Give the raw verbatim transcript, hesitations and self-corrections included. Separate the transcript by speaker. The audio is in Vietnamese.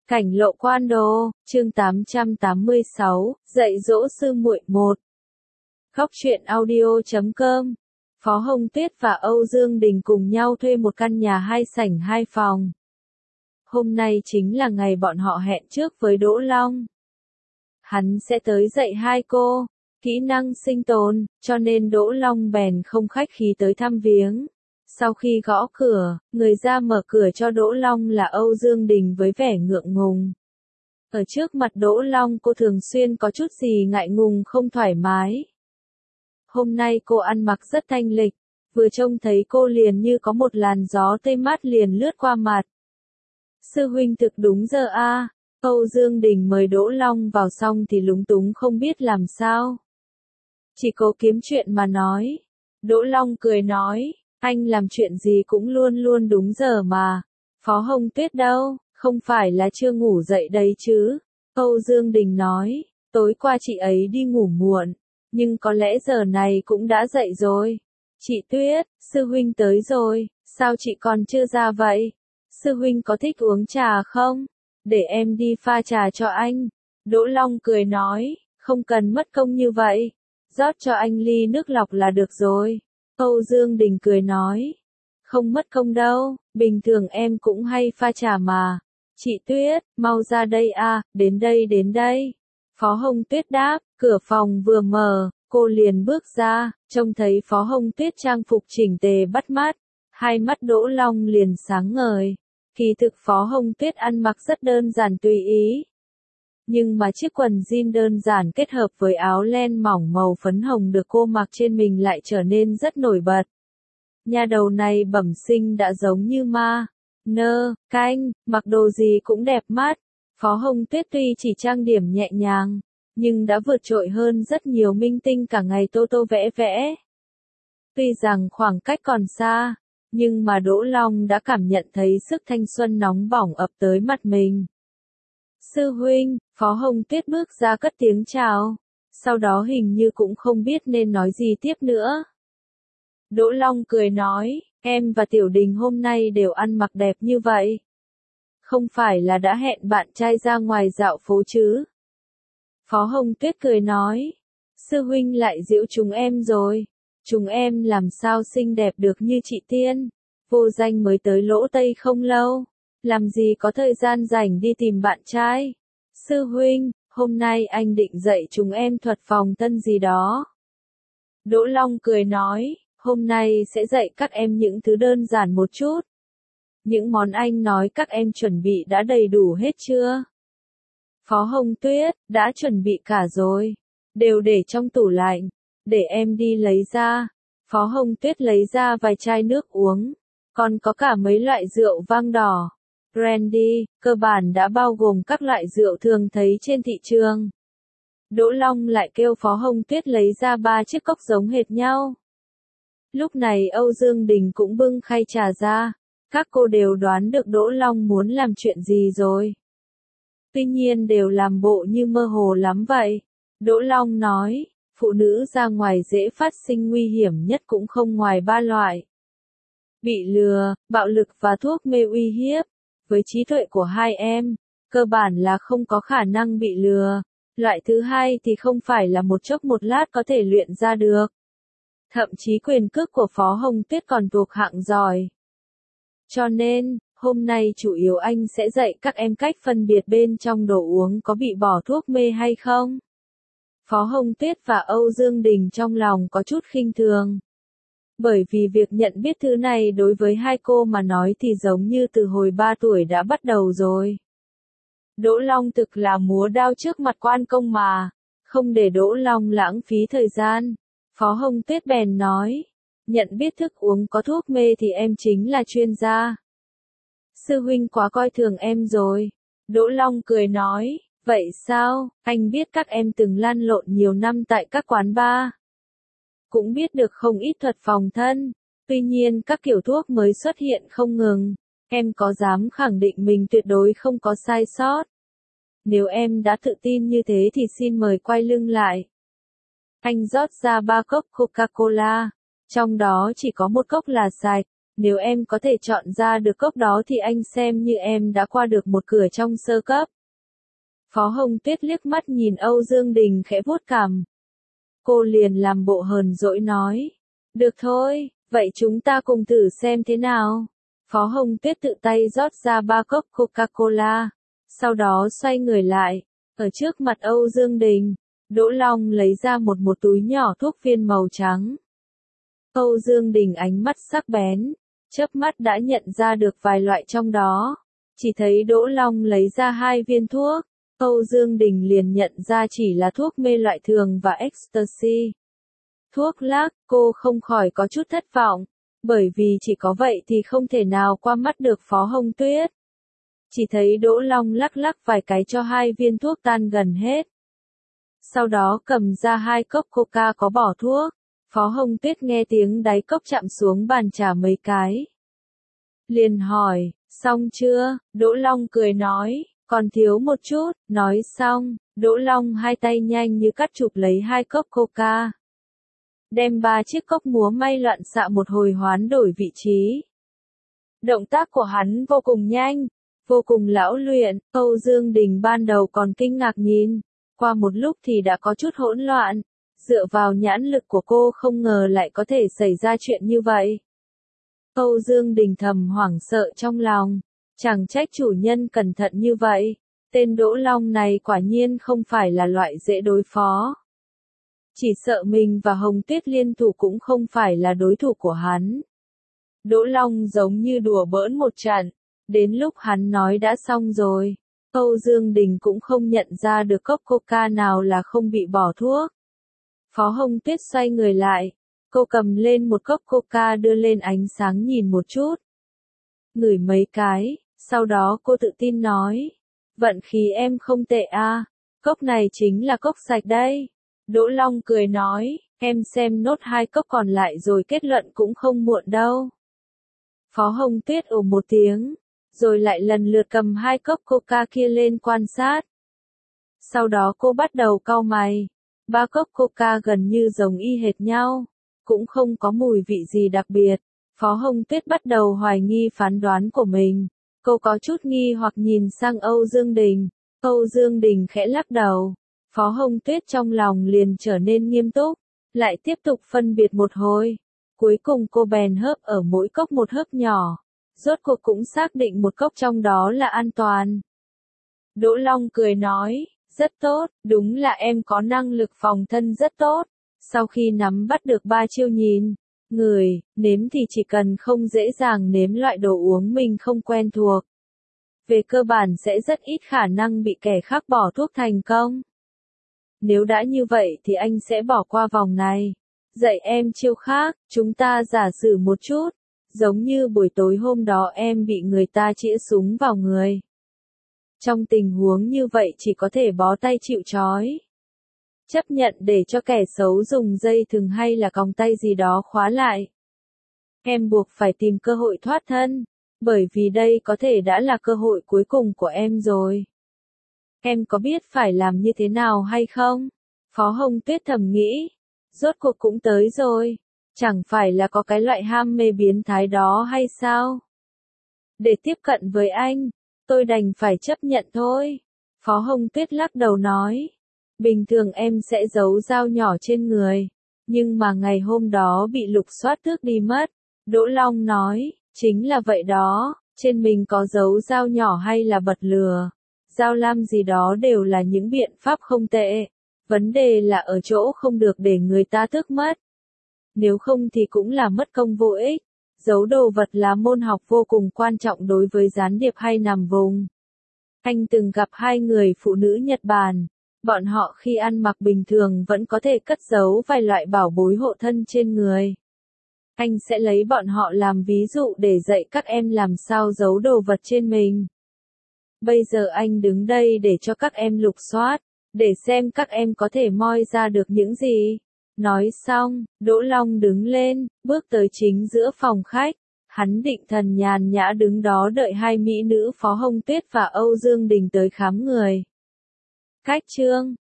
Speaker 1: Cảnh Lộ Quan Đồ, chương tám trăm tám mươi sáu, dạy dỗ sư muội một. Góc truyện audio chấm com. Phó Hồng Tuyết và Âu Dương Đình cùng nhau thuê một căn nhà hai sảnh hai phòng. Hôm nay chính là ngày bọn họ hẹn trước với Đỗ Long. Hắn sẽ tới dạy hai cô kỹ năng sinh tồn, cho nên Đỗ Long bèn không khách khí tới thăm viếng. Sau khi gõ cửa, người ra mở cửa cho Đỗ Long là Âu Dương Đình với vẻ ngượng ngùng. Ở trước mặt Đỗ Long cô thường xuyên có chút gì ngại ngùng không thoải mái. Hôm nay cô ăn mặc rất thanh lịch, vừa trông thấy cô liền như có một làn gió tây mát liền lướt qua mặt. Sư huynh thực đúng giờ a. À. Âu Dương Đình mời Đỗ Long vào xong thì lúng túng không biết làm sao. Chỉ cố kiếm chuyện mà nói. Đỗ Long cười nói, anh làm chuyện gì cũng luôn luôn đúng giờ mà. Phó Hồng Tuyết đâu, không phải là chưa ngủ dậy đấy chứ. Âu Dương Đình nói, tối qua chị ấy đi ngủ muộn, nhưng có lẽ giờ này cũng đã dậy rồi. Chị Tuyết, sư huynh tới rồi, sao chị còn chưa ra vậy? Sư huynh có thích uống trà không? Để em đi pha trà cho anh. Đỗ Long cười nói, không cần mất công như vậy. Rót cho anh ly nước lọc là được rồi. Âu Dương Đình cười nói, không mất công đâu, bình thường em cũng hay pha trà mà. Chị Tuyết, mau ra đây à, đến đây đến đây. Phó Hồng Tuyết đáp, cửa phòng vừa mở, cô liền bước ra, trông thấy Phó Hồng Tuyết trang phục chỉnh tề bắt mắt. Hai mắt Đỗ Long liền sáng ngời. Kỳ thực Phó Hồng Tuyết ăn mặc rất đơn giản tùy ý. Nhưng mà chiếc quần jean đơn giản kết hợp với áo len mỏng màu phấn hồng được cô mặc trên mình lại trở nên rất nổi bật. Nhà đầu này bẩm sinh đã giống như ma. Nơ, canh, mặc đồ gì cũng đẹp mắt. Phó Hồng Tuyết tuy chỉ trang điểm nhẹ nhàng, nhưng đã vượt trội hơn rất nhiều minh tinh cả ngày tô tô vẽ vẽ. Tuy rằng khoảng cách còn xa, nhưng mà Đỗ Long đã cảm nhận thấy sức thanh xuân nóng bỏng ập tới mặt mình. Sư huynh, Phó Hồng Tuyết bước ra cất tiếng chào, sau đó hình như cũng không biết nên nói gì tiếp nữa. Đỗ Long cười nói, em và Tiểu Đình hôm nay đều ăn mặc đẹp như vậy. Không phải là đã hẹn bạn trai ra ngoài dạo phố chứ? Phó Hồng Tuyết cười nói, sư huynh lại giễu chúng em rồi. Chúng em làm sao xinh đẹp được như chị Tiên. Vô Danh mới tới Lỗ Tây không lâu, làm gì có thời gian rảnh đi tìm bạn trai. Sư huynh, hôm nay anh định dạy chúng em thuật phòng thân gì đó. Đỗ Long cười nói, hôm nay sẽ dạy các em những thứ đơn giản một chút. Những món anh nói các em chuẩn bị đã đầy đủ hết chưa? Phó Hồng Tuyết, đã chuẩn bị cả rồi. Đều để trong tủ lạnh. Để em đi lấy ra. Phó Hồng Tuyết lấy ra vài chai nước uống. Còn có cả mấy loại rượu vang đỏ. Brandy, cơ bản đã bao gồm các loại rượu thường thấy trên thị trường. Đỗ Long lại kêu Phó Hồng Tuyết lấy ra ba chiếc cốc giống hệt nhau. Lúc này Âu Dương Đình cũng bưng khay trà ra. Các cô đều đoán được Đỗ Long muốn làm chuyện gì rồi. Tuy nhiên đều làm bộ như mơ hồ lắm vậy. Đỗ Long nói, phụ nữ ra ngoài dễ phát sinh nguy hiểm nhất cũng không ngoài ba loại. Bị lừa, bạo lực và thuốc mê uy hiếp. Với trí tuệ của hai em, cơ bản là không có khả năng bị lừa. Loại thứ hai thì không phải là một chốc một lát có thể luyện ra được. Thậm chí quyền cước của Phó Hồng Tuyết còn thuộc hạng giỏi. Cho nên, hôm nay chủ yếu anh sẽ dạy các em cách phân biệt bên trong đồ uống có bị bỏ thuốc mê hay không. Phó Hồng Tuyết và Âu Dương Đình trong lòng có chút khinh thường. Bởi vì việc nhận biết thứ này đối với hai cô mà nói thì giống như từ hồi ba tuổi đã bắt đầu rồi. Đỗ Long thực là múa đao trước mặt quan công mà. Không để Đỗ Long lãng phí thời gian. Phó Hồng Tuyết bèn nói. Nhận biết thức uống có thuốc mê thì em chính là chuyên gia. Sư huynh quá coi thường em rồi. Đỗ Long cười nói. Vậy sao, anh biết các em từng lăn lộn nhiều năm tại các quán bar. Cũng biết được không ít thuật phòng thân. Tuy nhiên các kiểu thuốc mới xuất hiện không ngừng. Em có dám khẳng định mình tuyệt đối không có sai sót. Nếu em đã tự tin như thế thì xin mời quay lưng lại. Anh rót ra ba cốc Coca-Cola. Trong đó chỉ có một cốc là sạch. Nếu em có thể chọn ra được cốc đó thì anh xem như em đã qua được một cửa trong sơ cấp. Phó Hồng Tuyết liếc mắt nhìn Âu Dương Đình khẽ vuốt cằm. Cô liền làm bộ hờn dỗi nói. Được thôi, vậy chúng ta cùng thử xem thế nào. Phó Hồng Tuyết tự tay rót ra ba cốc Coca-Cola. Sau đó xoay người lại. Ở trước mặt Âu Dương Đình, Đỗ Long lấy ra một một túi nhỏ thuốc viên màu trắng. Âu Dương Đình ánh mắt sắc bén, chớp mắt đã nhận ra được vài loại trong đó. Chỉ thấy Đỗ Long lấy ra hai viên thuốc. Âu Dương Đình liền nhận ra chỉ là thuốc mê loại thường và ecstasy. Thuốc lắc, cô không khỏi có chút thất vọng, bởi vì chỉ có vậy thì không thể nào qua mắt được Phó Hồng Tuyết. Chỉ thấy Đỗ Long lắc lắc vài cái cho hai viên thuốc tan gần hết. Sau đó cầm ra hai cốc coca có bỏ thuốc. Phó Hồng Tuyết nghe tiếng đáy cốc chạm xuống bàn trà mấy cái. Liền hỏi, xong chưa? Đỗ Long cười nói, còn thiếu một chút. Nói xong, Đỗ Long hai tay nhanh như cắt chụp lấy hai cốc coca. Đem ba chiếc cốc múa may loạn xạ một hồi hoán đổi vị trí. Động tác của hắn vô cùng nhanh, vô cùng lão luyện. Âu Dương Đình ban đầu còn kinh ngạc nhìn, qua một lúc thì đã có chút hỗn loạn. Dựa vào nhãn lực của cô không ngờ lại có thể xảy ra chuyện như vậy. Âu Dương Đình thầm hoảng sợ trong lòng, chẳng trách chủ nhân cẩn thận như vậy. Tên Đỗ Long này quả nhiên không phải là loại dễ đối phó. Chỉ sợ mình và Hồng Tuyết liên thủ cũng không phải là đối thủ của hắn. Đỗ Long giống như đùa bỡn một trận, đến lúc hắn nói đã xong rồi, Âu Dương Đình cũng không nhận ra được cốc coca nào là không bị bỏ thuốc. Phó Hồng Tuyết xoay người lại, cô cầm lên một cốc coca đưa lên ánh sáng nhìn một chút. Ngửi mấy cái, sau đó cô tự tin nói, vận khí em không tệ à, cốc này chính là cốc sạch đây. Đỗ Long cười nói, em xem nốt hai cốc còn lại rồi kết luận cũng không muộn đâu. Phó Hồng Tuyết ồ một tiếng, rồi lại lần lượt cầm hai cốc coca kia lên quan sát. Sau đó cô bắt đầu cau mày. Ba cốc coca gần như giống y hệt nhau, cũng không có mùi vị gì đặc biệt. Phó Hồng Tuyết bắt đầu hoài nghi phán đoán của mình. Cô có chút nghi hoặc nhìn sang Âu Dương Đình. Âu Dương Đình khẽ lắc đầu. Phó Hồng Tuyết trong lòng liền trở nên nghiêm túc, lại tiếp tục phân biệt một hồi. Cuối cùng cô bèn hớp ở mỗi cốc một hớp nhỏ. Rốt cuộc cũng xác định một cốc trong đó là an toàn. Đỗ Long cười nói, rất tốt, đúng là em có năng lực phòng thân rất tốt. Sau khi nắm bắt được ba chiêu nhìn, người, nếm thì chỉ cần không dễ dàng nếm loại đồ uống mình không quen thuộc. Về cơ bản sẽ rất ít khả năng bị kẻ khác bỏ thuốc thành công. Nếu đã như vậy thì anh sẽ bỏ qua vòng này. Dạy em chiêu khác, chúng ta giả sử một chút. Giống như buổi tối hôm đó em bị người ta chĩa súng vào người. Trong tình huống như vậy chỉ có thể bó tay chịu trói. Chấp nhận để cho kẻ xấu dùng dây thừng hay là còng tay gì đó khóa lại. Em buộc phải tìm cơ hội thoát thân, bởi vì đây có thể đã là cơ hội cuối cùng của em rồi. Em có biết phải làm như thế nào hay không? Phó Hồng Tuyết thầm nghĩ, rốt cuộc cũng tới rồi, chẳng phải là có cái loại ham mê biến thái đó hay sao? Để tiếp cận với anh, tôi đành phải chấp nhận thôi. Phó Hồng Tuyết lắc đầu nói, bình thường em sẽ giấu dao nhỏ trên người, nhưng mà ngày hôm đó bị lục soát tước đi mất. Đỗ Long nói, chính là vậy đó, trên mình có giấu dao nhỏ hay là bật lửa, dao lam gì đó đều là những biện pháp không tệ. Vấn đề là ở chỗ không được để người ta tước mất. Nếu không thì cũng là mất công vô ích. Giấu đồ vật là môn học vô cùng quan trọng đối với gián điệp hay nằm vùng. Anh từng gặp hai người phụ nữ Nhật Bản. Bọn họ khi ăn mặc bình thường vẫn có thể cất giấu vài loại bảo bối hộ thân trên người. Anh sẽ lấy bọn họ làm ví dụ để dạy các em làm sao giấu đồ vật trên mình. Bây giờ anh đứng đây để cho các em lục soát, để xem các em có thể moi ra được những gì. Nói xong, Đỗ Long đứng lên, bước tới chính giữa phòng khách. Hắn định thần nhàn nhã đứng đó đợi hai mỹ nữ Phó Hồng Tuyết và Âu Dương Đình tới khám người. Cách chương